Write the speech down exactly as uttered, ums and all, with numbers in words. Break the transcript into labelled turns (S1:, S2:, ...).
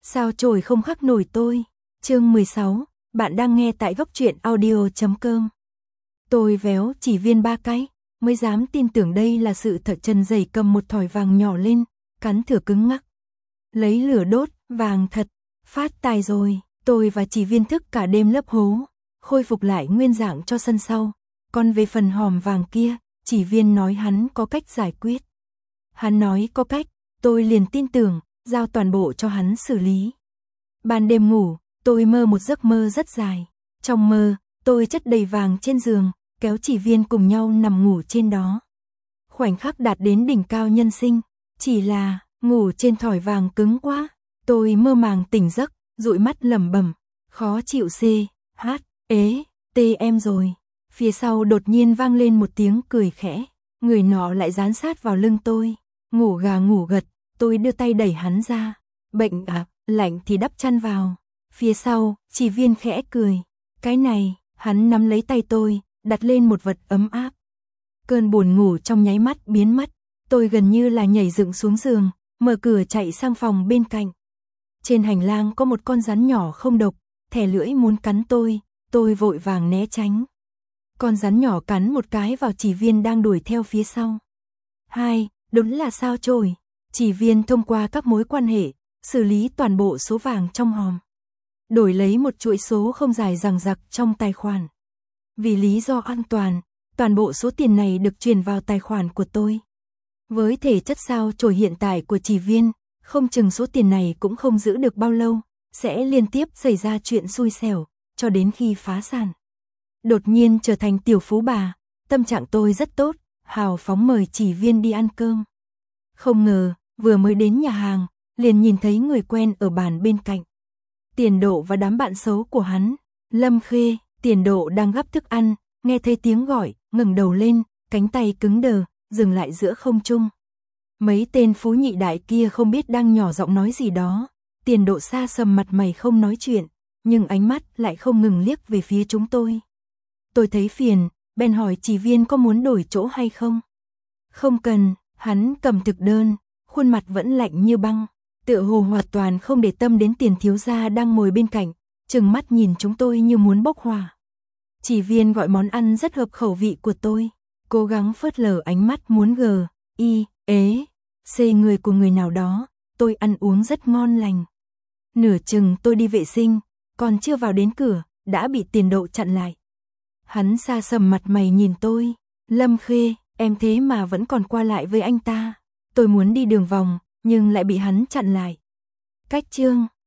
S1: Sao chổi không khắc nổi tôi. Chương mười sáu, bạn đang nghe tại góc truyện audio chấm com. Tôi véo chỉ viên ba cái, mới dám tin tưởng đây là sự thật. Trần Dày cầm một thỏi vàng nhỏ lên, cắn thửa cứng ngắc. Lấy lửa đốt, vàng thật, phát tài rồi. Tôi và chỉ viên thức cả đêm lấp hố, khôi phục lại nguyên dạng cho sân sau. Còn về phần hòm vàng kia, chỉ viên nói hắn có cách giải quyết. Hắn nói có cách, tôi liền tin tưởng, giao toàn bộ cho hắn xử lý. Ban đêm ngủ, tôi mơ một giấc mơ rất dài. Trong mơ, tôi chất đầy vàng trên giường, kéo chỉ viên cùng nhau nằm ngủ trên đó. Khoảnh khắc đạt đến đỉnh cao nhân sinh, chỉ là ngủ trên thỏi vàng cứng quá. Tôi mơ màng tỉnh giấc, dụi mắt lẩm bẩm, khó chịu c, h, ế, t em rồi. Phía sau đột nhiên vang lên một tiếng cười khẽ, người nọ lại dán sát vào lưng tôi. Ngủ gà ngủ gật, tôi đưa tay đẩy hắn ra. Bệnh à, lạnh thì đắp chăn vào. Phía sau, chỉ viên khẽ cười. Cái này, hắn nắm lấy tay tôi, đặt lên một vật ấm áp. Cơn buồn ngủ trong nháy mắt biến mất. Tôi gần như là nhảy dựng xuống giường, mở cửa chạy sang phòng bên cạnh. Trên hành lang có một con rắn nhỏ không độc, thè lưỡi muốn cắn tôi, tôi vội vàng né tránh. Con rắn nhỏ cắn một cái vào chỉ viên đang đuổi theo phía sau. Hai, đúng là sao chổi. Chỉ viên thông qua các mối quan hệ, xử lý toàn bộ số vàng trong hòm. Đổi lấy một chuỗi số không dài dằng dặc trong tài khoản. Vì lý do an toàn, toàn bộ số tiền này được chuyển vào tài khoản của tôi. Với thể chất sao chổi hiện tại của chỉ viên, không chừng số tiền này cũng không giữ được bao lâu, sẽ liên tiếp xảy ra chuyện xui xẻo, cho đến khi phá sản. Đột nhiên trở thành tiểu phú bà, tâm trạng tôi rất tốt, hào phóng mời chỉ viên đi ăn cơm. Không ngờ, vừa mới đến nhà hàng, liền nhìn thấy người quen ở bàn bên cạnh. Tiền Độ và đám bạn xấu của hắn. Lâm Khê, Tiền Độ đang gắp thức ăn, nghe thấy tiếng gọi, ngẩng đầu lên, cánh tay cứng đờ, dừng lại giữa không trung. Mấy tên phú nhị đại kia không biết đang nhỏ giọng nói gì đó. Tiền Độ xa sầm mặt mày không nói chuyện, nhưng ánh mắt lại không ngừng liếc về phía chúng tôi. Tôi thấy phiền, bèn hỏi chỉ viên có muốn đổi chỗ hay không. Không cần, hắn cầm thực đơn, khuôn mặt vẫn lạnh như băng, tựa hồ hoàn toàn không để tâm đến Tiền thiếu gia đang ngồi bên cạnh, trừng mắt nhìn chúng tôi như muốn bốc hỏa. Chỉ viên gọi món ăn rất hợp khẩu vị của tôi, cố gắng phớt lờ ánh mắt muốn gờ, y, ế, c người của người nào đó, tôi ăn uống rất ngon lành. Nửa chừng tôi đi vệ sinh, còn chưa vào đến cửa, đã bị Tiền Độ chặn lại. Hắn xa sầm mặt mày nhìn tôi, Lâm Khê, em thế mà vẫn còn qua lại với anh ta. Tôi muốn đi đường vòng, nhưng lại bị hắn chặn lại. Cách chương